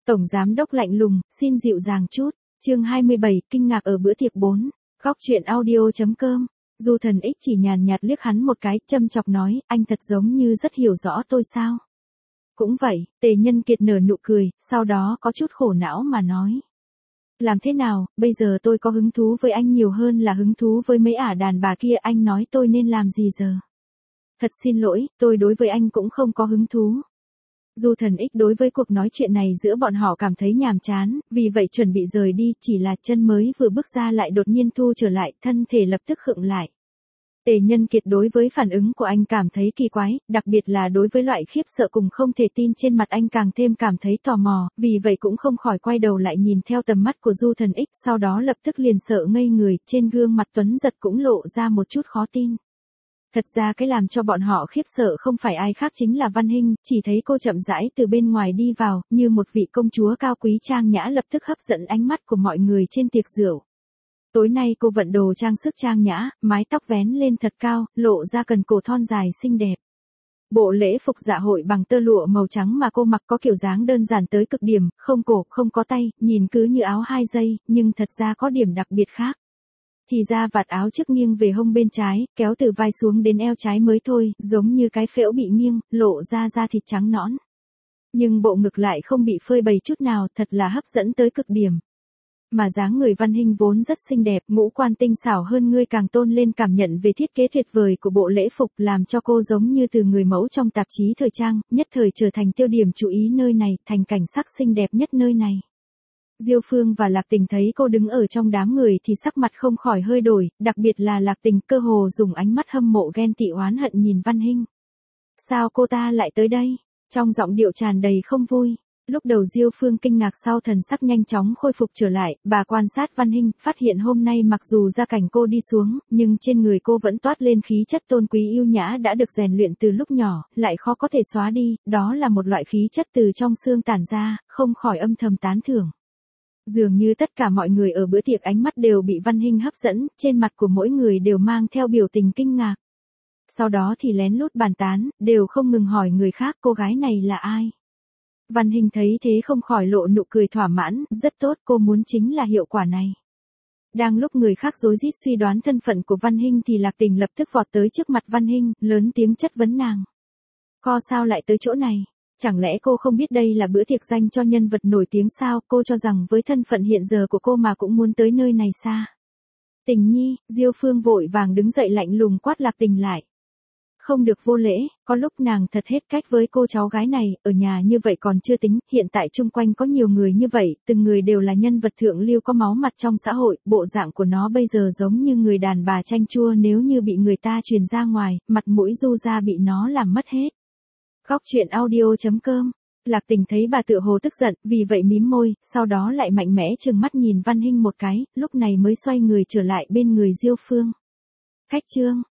Tổng giám đốc lạnh lùng, xin dịu dàng chút. Chương 27, kinh ngạc ở bữa tiệc 4. Góc truyện audio.com. Du Thần X chỉ nhàn nhạt liếc hắn một cái, châm chọc nói, anh thật giống như rất hiểu rõ tôi sao. Cũng vậy, Tề Nhân Kiệt nở nụ cười, sau đó có chút khổ não mà nói. Làm thế nào, bây giờ tôi có hứng thú với anh nhiều hơn là hứng thú với mấy ả đàn bà kia, anh nói tôi nên làm gì giờ? Thật xin lỗi, tôi đối với anh cũng không có hứng thú. Du Thần X đối với cuộc nói chuyện này giữa bọn họ cảm thấy nhàm chán, vì vậy chuẩn bị rời đi, chỉ là chân mới vừa bước ra lại đột nhiên thu trở lại, thân thể lập tức khựng lại. Tề Nhân Kiệt đối với phản ứng của anh cảm thấy kỳ quái, đặc biệt là đối với loại khiếp sợ cùng không thể tin trên mặt anh càng thêm cảm thấy tò mò, vì vậy cũng không khỏi quay đầu lại nhìn theo tầm mắt của Du Thần X, sau đó lập tức liền sợ ngây người, trên gương mặt Tuấn Giật cũng lộ ra một chút khó tin. Thật ra cái làm cho bọn họ khiếp sợ không phải ai khác chính là Văn Hinh, chỉ thấy cô chậm rãi từ bên ngoài đi vào, như một vị công chúa cao quý trang nhã lập tức hấp dẫn ánh mắt của mọi người trên tiệc rượu. Tối nay cô vận đồ trang sức trang nhã, mái tóc vén lên thật cao, lộ ra cần cổ thon dài xinh đẹp. Bộ lễ phục dạ hội bằng tơ lụa màu trắng mà cô mặc có kiểu dáng đơn giản tới cực điểm, không cổ, không có tay, nhìn cứ như áo 2 giây, nhưng thật ra có điểm đặc biệt khác. Thì ra vạt áo trước nghiêng về hông bên trái, kéo từ vai xuống đến eo trái mới thôi, giống như cái phễu bị nghiêng, lộ ra da thịt trắng nõn. Nhưng bộ ngực lại không bị phơi bày chút nào, thật là hấp dẫn tới cực điểm. Mà dáng người Văn Hinh vốn rất xinh đẹp, ngũ quan tinh xảo hơn ngươi càng tôn lên cảm nhận về thiết kế tuyệt vời của bộ lễ phục, làm cho cô giống như từ người mẫu trong tạp chí thời trang, nhất thời trở thành tiêu điểm chú ý nơi này, thành cảnh sắc xinh đẹp nhất nơi này. Diêu Phương và Lạc Tình thấy cô đứng ở trong đám người thì sắc mặt không khỏi hơi đổi, đặc biệt là Lạc Tình cơ hồ dùng ánh mắt hâm mộ ghen tị oán hận nhìn Văn Hinh. Sao cô ta lại tới đây? Trong giọng điệu tràn đầy không vui. Lúc đầu Diêu Phương kinh ngạc sau thần sắc nhanh chóng khôi phục trở lại, bà quan sát Văn Hinh, phát hiện hôm nay mặc dù gia cảnh cô đi xuống, nhưng trên người cô vẫn toát lên khí chất tôn quý yêu nhã đã được rèn luyện từ lúc nhỏ, lại khó có thể xóa đi, đó là một loại khí chất từ trong xương tản ra, không khỏi âm thầm tán thưởng. Dường như tất cả mọi người ở bữa tiệc ánh mắt đều bị Văn Hinh hấp dẫn, trên mặt của mỗi người đều mang theo biểu tình kinh ngạc. Sau đó thì lén lút bàn tán, đều không ngừng hỏi người khác cô gái này là ai. Văn Hinh thấy thế không khỏi lộ nụ cười thỏa mãn, rất tốt, cô muốn chính là hiệu quả này. Đang lúc người khác rối rít suy đoán thân phận của Văn Hinh thì Lạc Tình lập tức vọt tới trước mặt Văn Hinh, lớn tiếng chất vấn nàng. Cô sao lại tới chỗ này? Chẳng lẽ cô không biết đây là bữa tiệc dành cho nhân vật nổi tiếng sao? Cô cho rằng với thân phận hiện giờ của cô mà cũng muốn tới nơi này sao? Tình nhi, Diêu Phương vội vàng đứng dậy lạnh lùng quát Lạc Tình lại. Không được vô lễ, có lúc nàng thật hết cách với cô cháu gái này, ở nhà như vậy còn chưa tính, hiện tại chung quanh có nhiều người như vậy, từng người đều là nhân vật thượng lưu có máu mặt trong xã hội, bộ dạng của nó bây giờ giống như người đàn bà chanh chua, nếu như bị người ta truyền ra ngoài, mặt mũi Du gia bị nó làm mất hết. Góc truyện audio.com. Lạc Tình thấy bà tựa hồ tức giận, vì vậy mím môi, sau đó lại mạnh mẽ trừng mắt nhìn Văn Hinh một cái, lúc này mới xoay người trở lại bên người Diêu Phương. Khách trương,